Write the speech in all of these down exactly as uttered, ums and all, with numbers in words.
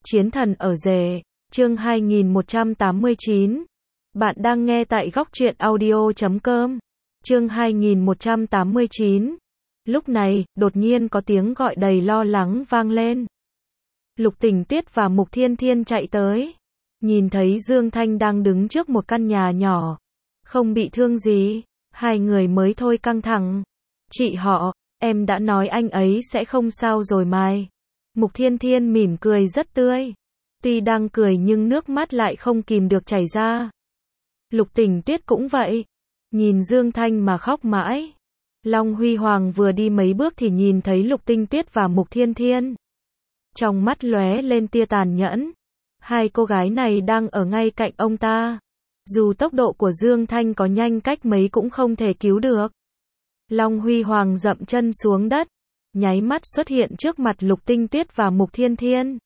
Chiến thần ở rể, chương hai nghìn một trăm tám mươi chín. Bạn đang nghe tại góc truyện audio chấm com. Chương hai nghìn một trăm tám mươi chín. Lúc này, đột nhiên có tiếng gọi đầy lo lắng vang lên. Lục Tình Tuyết và Mục Thiên Thiên chạy tới. Nhìn thấy Dương Thanh đang đứng trước một căn nhà nhỏ. Không bị thương gì, hai người mới thôi căng thẳng. Chị họ, em đã nói anh ấy sẽ không sao rồi mai. Mục Thiên Thiên mỉm cười rất tươi. Tuy đang cười nhưng nước mắt lại không kìm được chảy ra. Lục Tình Tuyết cũng vậy. Nhìn Dương Thanh mà khóc mãi. Long Huy Hoàng vừa đi mấy bước thì nhìn thấy Lục Tình Tuyết và Mục Thiên Thiên. Trong mắt lóe lên tia tàn nhẫn. Hai cô gái này đang ở ngay cạnh ông ta. Dù tốc độ của Dương Thanh có nhanh cách mấy cũng không thể cứu được. Long Huy Hoàng dậm chân xuống đất. Nháy mắt xuất hiện trước mặt Lục Tình Tuyết và Mục Thiên Thiên.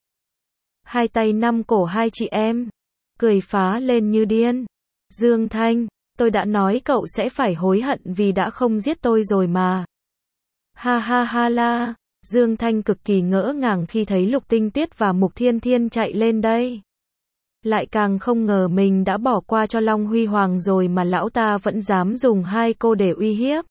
Hai tay nắm cổ hai chị em. Cười phá lên như điên. Dương Thanh, tôi đã nói cậu sẽ phải hối hận vì đã không giết tôi rồi mà. Ha ha ha la. Dương Thanh cực kỳ ngỡ ngàng khi thấy Lục Tình Tuyết và Mục Thiên Thiên chạy lên đây. Lại càng không ngờ mình đã bỏ qua cho Long Huy Hoàng rồi mà lão ta vẫn dám dùng hai cô để uy hiếp.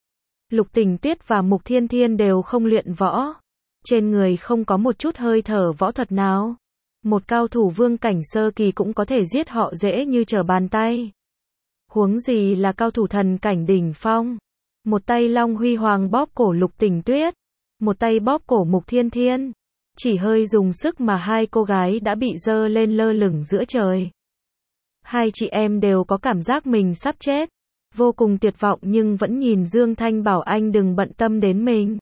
Lục Tình Tuyết và Mục Thiên Thiên đều không luyện võ. Trên người không có một chút hơi thở võ thuật nào. Một cao thủ vương cảnh sơ kỳ cũng có thể giết họ dễ như trở bàn tay. Huống gì là cao thủ thần cảnh đỉnh phong. Một tay Long Huy Hoàng bóp cổ Lục Tình Tuyết. Một tay bóp cổ Mục Thiên Thiên. Chỉ hơi dùng sức mà hai cô gái đã bị giơ lên lơ lửng giữa trời. Hai chị em đều có cảm giác mình sắp chết. Vô cùng tuyệt vọng nhưng vẫn nhìn Dương Thanh bảo anh đừng bận tâm đến mình.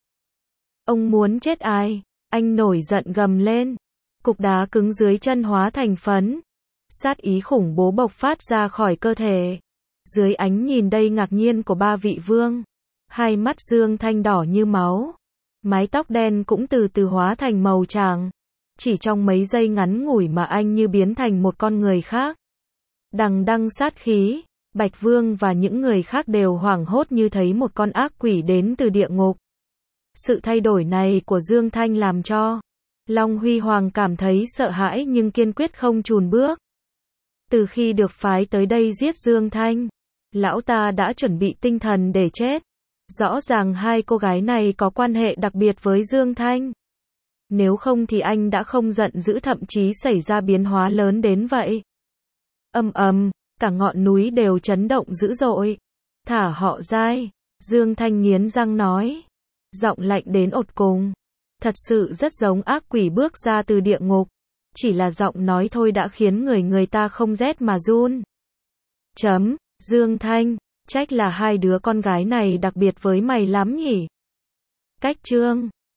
Ông muốn chết ai? Anh nổi giận gầm lên. Cục đá cứng dưới chân hóa thành phấn. Sát ý khủng bố bộc phát ra khỏi cơ thể. Dưới ánh nhìn đầy ngạc nhiên của ba vị vương. Hai mắt Dương Thanh đỏ như máu. Mái tóc đen cũng từ từ hóa thành màu tràng. Chỉ trong mấy giây ngắn ngủi mà anh như biến thành một con người khác. Đằng đằng sát khí. Bạch Vương và những người khác đều hoảng hốt như thấy một con ác quỷ đến từ địa ngục. Sự thay đổi này của Dương Thanh làm cho Long Huy Hoàng cảm thấy sợ hãi nhưng kiên quyết không chùn bước. Từ khi được phái tới đây giết Dương Thanh, lão ta đã chuẩn bị tinh thần để chết. Rõ ràng hai cô gái này có quan hệ đặc biệt với Dương Thanh. Nếu không thì anh đã không giận dữ thậm chí xảy ra biến hóa lớn đến vậy. Ầm ầm, cả ngọn núi đều chấn động dữ dội. Thả họ ra. Dương Thanh nghiến răng nói. Giọng lạnh đến ột cùng. Thật sự rất giống ác quỷ bước ra từ địa ngục. Chỉ là giọng nói thôi đã khiến người người ta không rét mà run. Chấm, Dương Thanh, trách là hai đứa con gái này đặc biệt với mày lắm nhỉ. Cách chương.